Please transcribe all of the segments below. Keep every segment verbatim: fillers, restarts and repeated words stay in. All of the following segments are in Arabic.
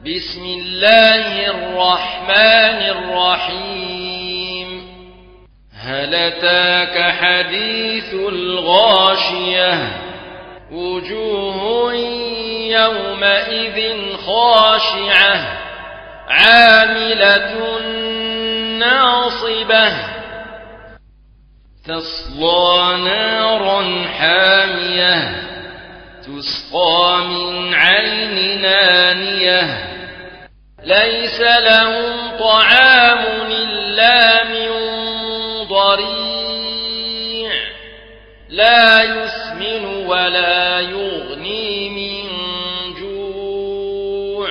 بسم الله الرحمن الرحيم هل أتاك حديث الغاشية وجوه يومئذ خاشعة عاملة ناصبة تصلى نارا حامية تسقى من عين آنية ليس لهم طعام إلا من ضريع لا يسمن ولا يغني من جوع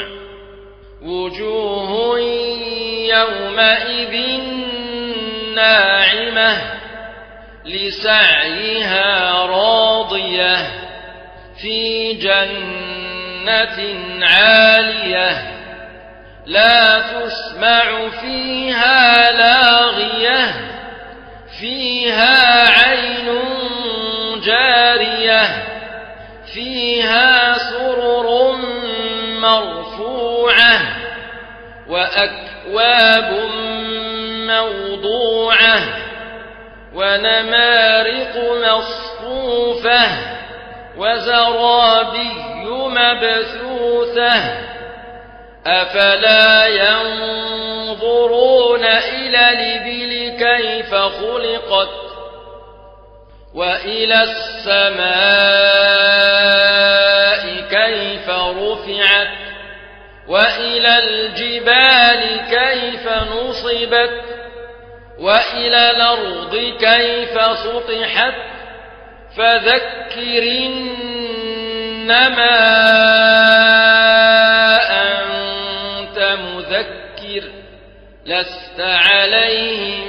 وجوه يومئذ ناعمة لسعيها راضية في جنة عالية لا تسمع فيها لاغية فيها عين جارية فيها سرر مرفوعة وأكواب موضوعة ونمارق مصفوفة وزرابي مبثوثة أفلا ينظرون إلى الإبل كيف خلقت وإلى السماء كيف رفعت وإلى الجبال كيف نصبت وإلى الأرض كيف سطحت فذكر إنما أنت مذكر لست عليهم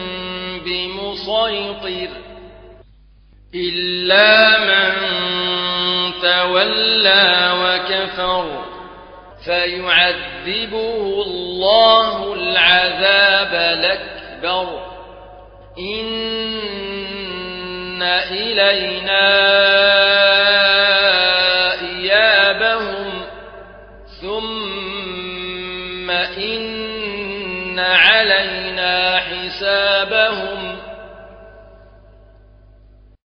بمسيطر إلا من تولى وكفر فيعذبه الله العذاب الأكبر إن إلينا إيابهم ثم إن علينا حسابهم